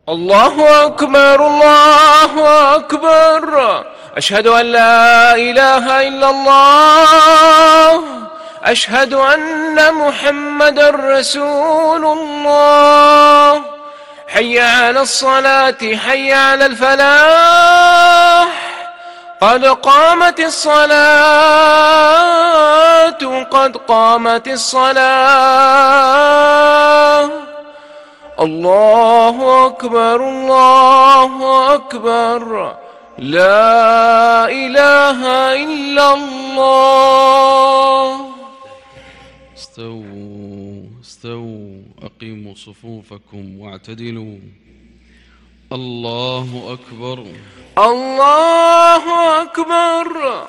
الله أكبر الله أكبر. أشهد أن لا إله إلا الله. أشهد أن محمدا رسول الله. حي على الصلاة حي على الفلاح. قد قامت الصلاة قد قامت الصلاة. الله أكبر الله أكبر. لا إله إلا الله. استووا استووا أقيموا صفوفكم واعتدلوا. الله أكبر الله أكبر.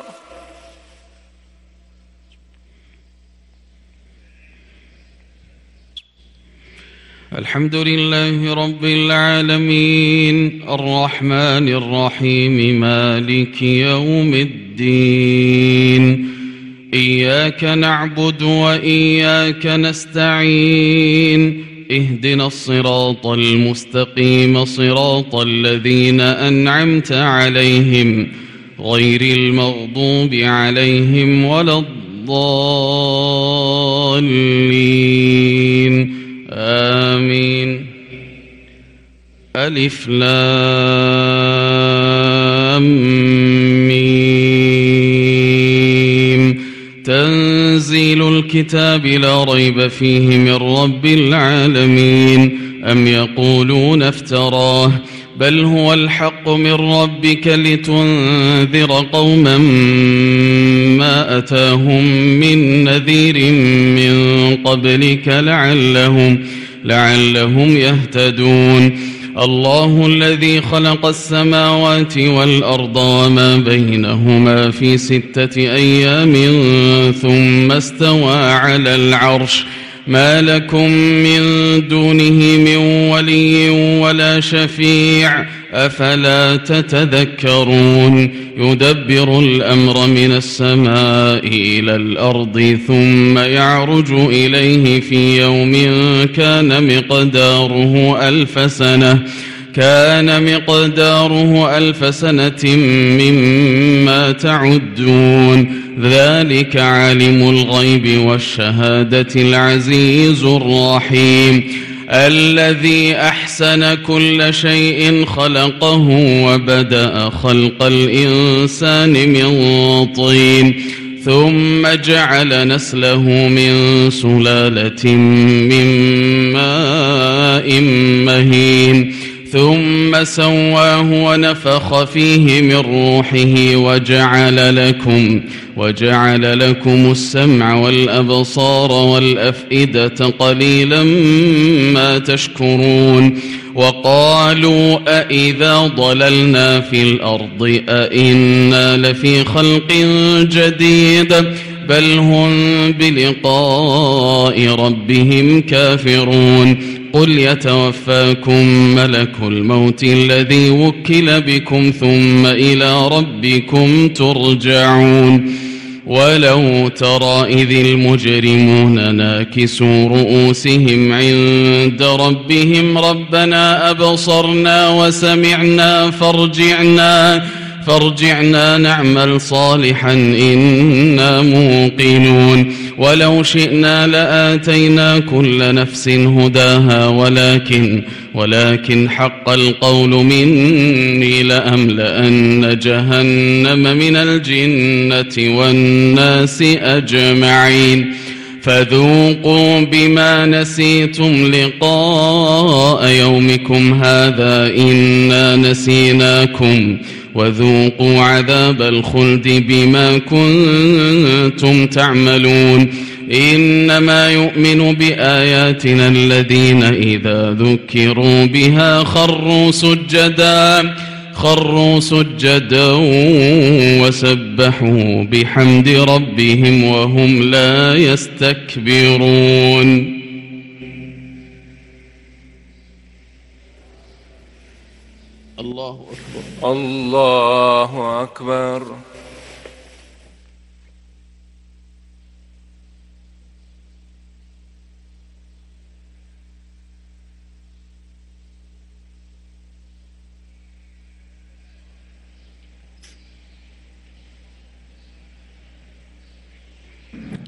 الحمد لله رب العالمين الرحمن الرحيم مالك يوم الدين. إياك نعبد وإياك نستعين. اهدنا الصراط المستقيم صراط الذين أنعمت عليهم غير المغضوب عليهم ولا الضالين. آمين. ألف لام ميم. تنزيل الكتاب لا ريب فيه من رب العالمين. أم يقولون افتراه بل هو الحق من ربك لتنذر قوما ما أتاهم من نذير من قبلك لعلهم يهتدون. الله الذي خلق السماوات والأرض وما بينهما في 6 أيام ثم استوى على العرش. ما لكم من دونه من ولي ولا شفيع أفلا تتذكرون. يدبر الأمر من السماء إلى الأرض ثم يعرج إليه في يوم كان مقداره 1000 سنة مما تعدون. ذلك عالم الغيب والشهادة العزيز الرحيم. الذي أحسن كل شيء خلقه وبدأ خلق الإنسان من طين ثم جعل نسله من سلالة من ماء مهين ثم سواه ونفخ فيه من روحه وجعل لكم السمع والأبصار والأفئدة قليلا ما تشكرون. وقالوا أإذا ضللنا في الأرض أإنا لفي خلق جديد بل هم بلقاء ربهم كافرون. قل يتوفاكم ملك الموت الذي وكل بكم ثم إلى ربكم ترجعون. ولو ترى إذ المجرمون ناكسوا رؤوسهم عند ربهم ربنا أبصرنا وسمعنا فارجعنا نعمل صالحا إنا موقنون. ولو شئنا لآتينا كل نفس هداها ولكن حق القول مني لأملأن جهنم من الجنة والناس أجمعين. فذوقوا بما نسيتم لقاء يومكم هذا إنا نسيناكم وذوقوا عذاب الخلد بما كنتم تعملون. إنما يؤمن بآياتنا الذين إذا ذكروا بها خروا سجدا وسبحوا بحمد ربهم وهم لا يستكبرون. الله أكبر الله أكبر.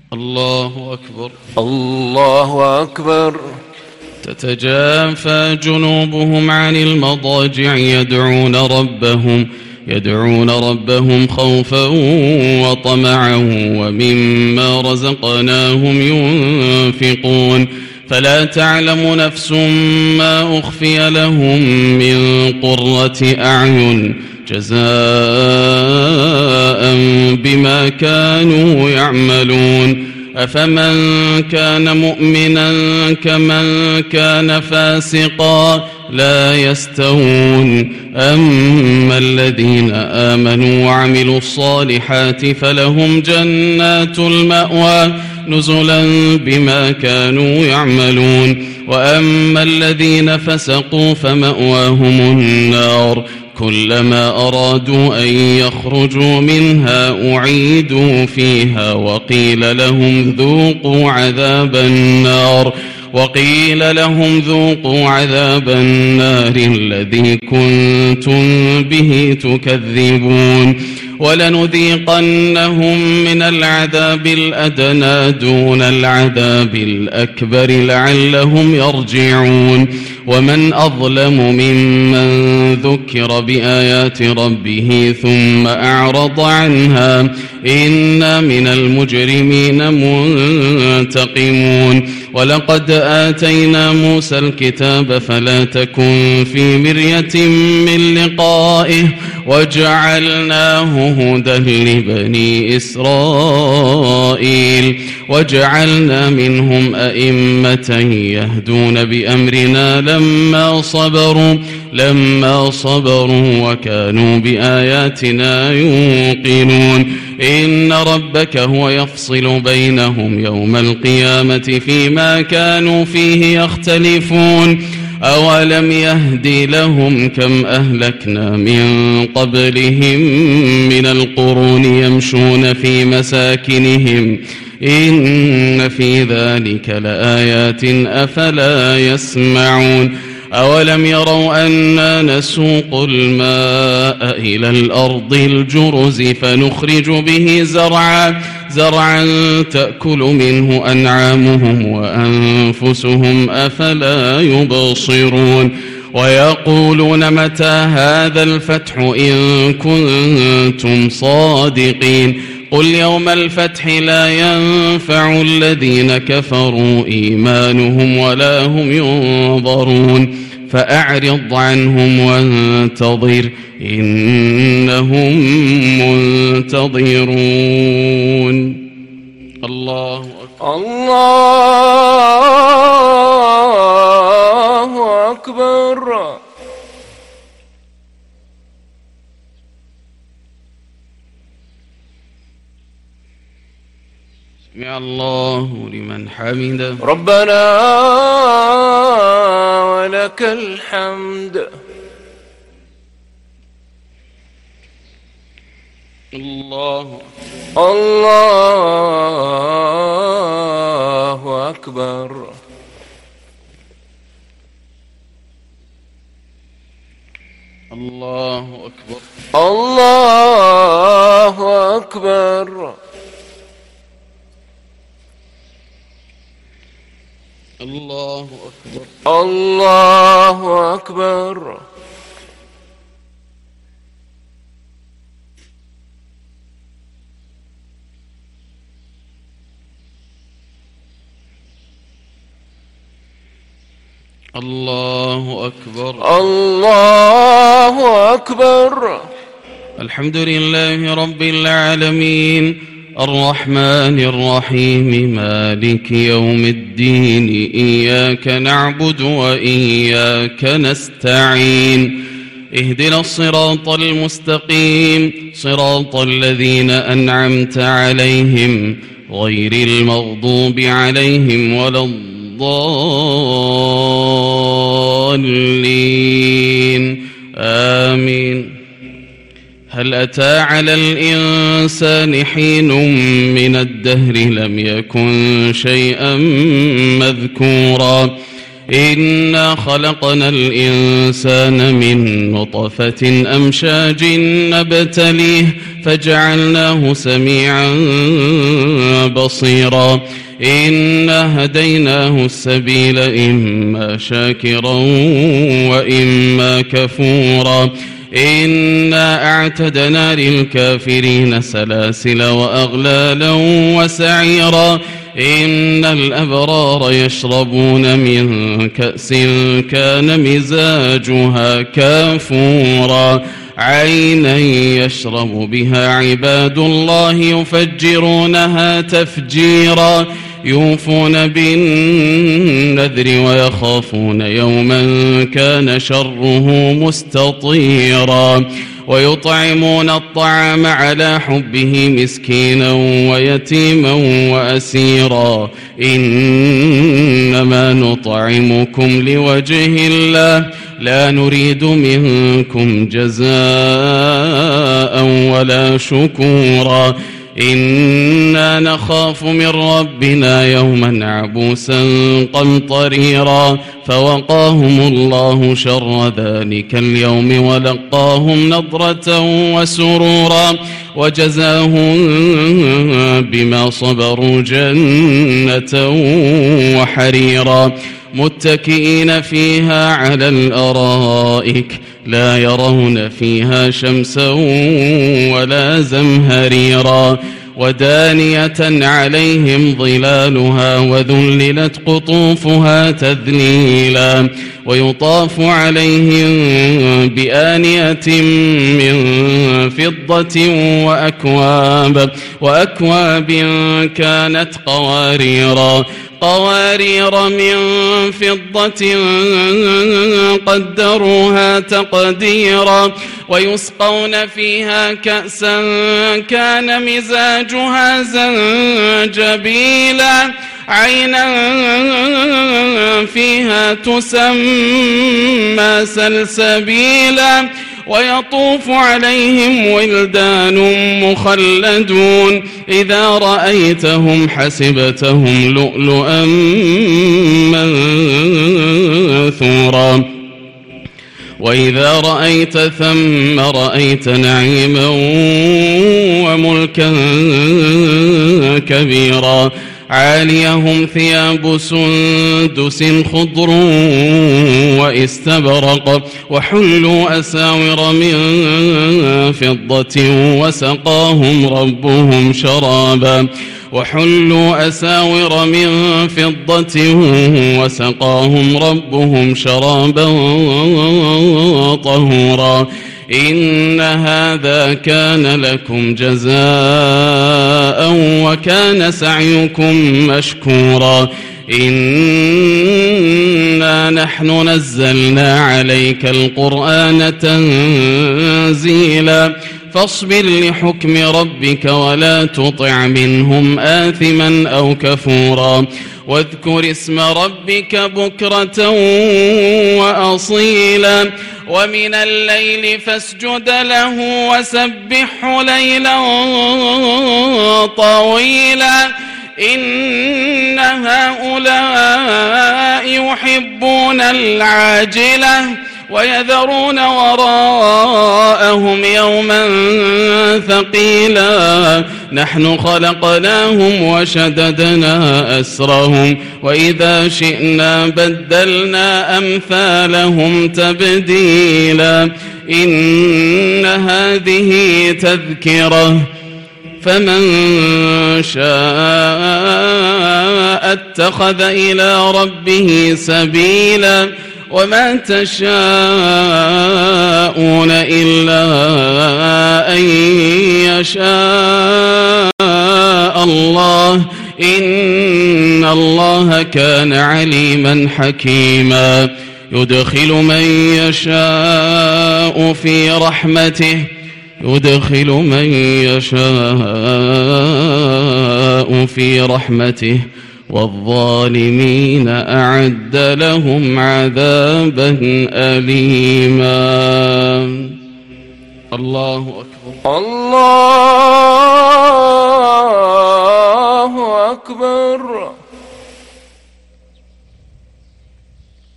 الله أكبر. الله أكبر. تتجافى جنوبهم عن المضاجع يدعون ربهم خوفا وطمعا ومما رزقناهم ينفقون فلا تعلم نفس ما أخفي لهم من قرة أعين جزاء بما كانوا يعملون أفمن كان مؤمنا كمن كان فاسقا لا يستوون أما الذين آمنوا وعملوا الصالحات فلهم جنات المأوى نزلا بما كانوا يعملون وأما الذين فسقوا فمأواهم النار كلما أرادوا أن يخرجوا منها أعيدوا فيها وقيل لهم ذوقوا عذاب النار الذي كنتم به تكذبون ولنذيقنهم من العذاب الأدنى دون العذاب الأكبر لعلهم يرجعون ومن أظلم ممن ذكر بآيات ربه ثم أعرض عنها إنا من المجرمين منتقمون ولقد آتينا موسى الكتاب فلا تكن في مرية من لقائه وجعلناه هدى لبني إسرائيل وجعلنا منهم أئمة يهدون بأمرنا لما صبروا وكانوا بآياتنا يوقنون إن ربك هو يفصل بينهم يوم القيامة فيما كانوا فيه يختلفون أولم يهد لهم كم أهلكنا من قبلهم من القرون يمشون في مساكنهم إن في ذلك لآيات أفلا يسمعون أولم يروا أنا نسوق الماء إلى الأرض الجرز فنخرج به زرعا تأكل منه أنعامهم وأنفسهم أفلا يبصرون ويقولون متى هذا الفتح إن كنتم صادقين قل يوم الفتح لا ينفع الذين كفروا إيمانهم ولا هم ينظرون فأعرض عنهم وانتظر إنهم منتظرون. الله أكبر. الله أكبر. سمع الله لمن حمده ربنا ولك الحمد. الله أكبر. الله أكبر. الله أكبر. الله أكبر. الله أكبر. الله أكبر. الله أكبر. الحمد لله رب العالمين الرحمن الرحيم مالك يوم الدين إياك نعبد وإياك نستعين اهدنا الصراط المستقيم صراط الذين أنعمت عليهم غير المغضوب عليهم ولا الضالين آمين. هل أتى على الإنسان حين من الدهر لم يكن شيئا مذكورا إنا خلقنا الإنسان من نطفة أمشاج نبتليه فجعلناه سميعا بصيرا إنا هديناه السبيل إما شاكرا وإما كفورا إنا أعتدنا للكافرين سلاسل وأغلالا وسعيرا إن الأبرار يشربون من كأس كان مزاجها كافورا عينا يشرب بها عباد الله يفجرونها تفجيرا يوفون بالنذر ويخافون يوما كان شره مستطيرا ويطعمون الطعام على حبه مسكينا ويتيما وأسيرا إنما نطعمكم لوجه الله لا نريد منكم جزاء ولا شكورا إنا نخاف من ربنا يوما عبوسا قمطريرا فوقاهم الله شر ذلك اليوم ولقاهم نضرة وسرورا وجزاهم بما صبروا جنة وحريرا متكئين فيها على الأرائك لا يرون فيها شمسا ولا زمهريرا ودانية عليهم ظلالها وذللت قطوفها تذليلا ويطاف عليهم بآنية من فضة وأكواب كانت قوارير من فضة قدروها تقديرا ويسقون فيها كأسا كان مزاجها زنجبيلا عينا فيها تسمى سلسبيلا ويطوف عليهم ولدان مخلدون إذا رأيتهم حسبتهم لؤلؤا منثورا وإذا رأيت ثم رأيت نعيما وملكا كبيرا عاليهم ثياب سندس خضر واستبرق وحلوا أساور من فضة وسقاهم ربهم شرابا طهورا إن هذا كان لكم جزاء وكان سعيكم مشكورا إنا نحن نزلنا عليك القرآن تنزيلا فاصبر لحكم ربك ولا تطع منهم آثما أو كفورا واذكر اسم ربك بكرة وأصيلا ومن الليل فاسجد له وسبحه ليلا طويلا إن هؤلاء يحبون العاجلة ويذرون وراءهم يوما ثقيلا نحن خلقناهم وشددنا أسرهم وإذا شئنا بدلنا أمثالهم تبديلا إن هذه تذكرة فمن شاء اتخذ إلى ربه سبيلا وما تشاءون إلا أن يشاء الله إن الله كان عليما حكيما يدخل من يشاء في رحمته والظالمين أعد لهم عذابا أليما. الله أكبر الله أكبر.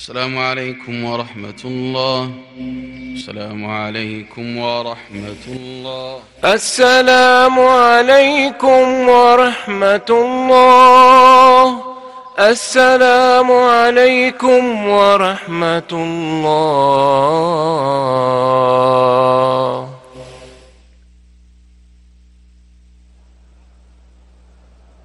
السلام عليكم ورحمة الله. السلام عليكم ورحمة الله. السلام عليكم ورحمة الله. السلام عليكم ورحمة الله.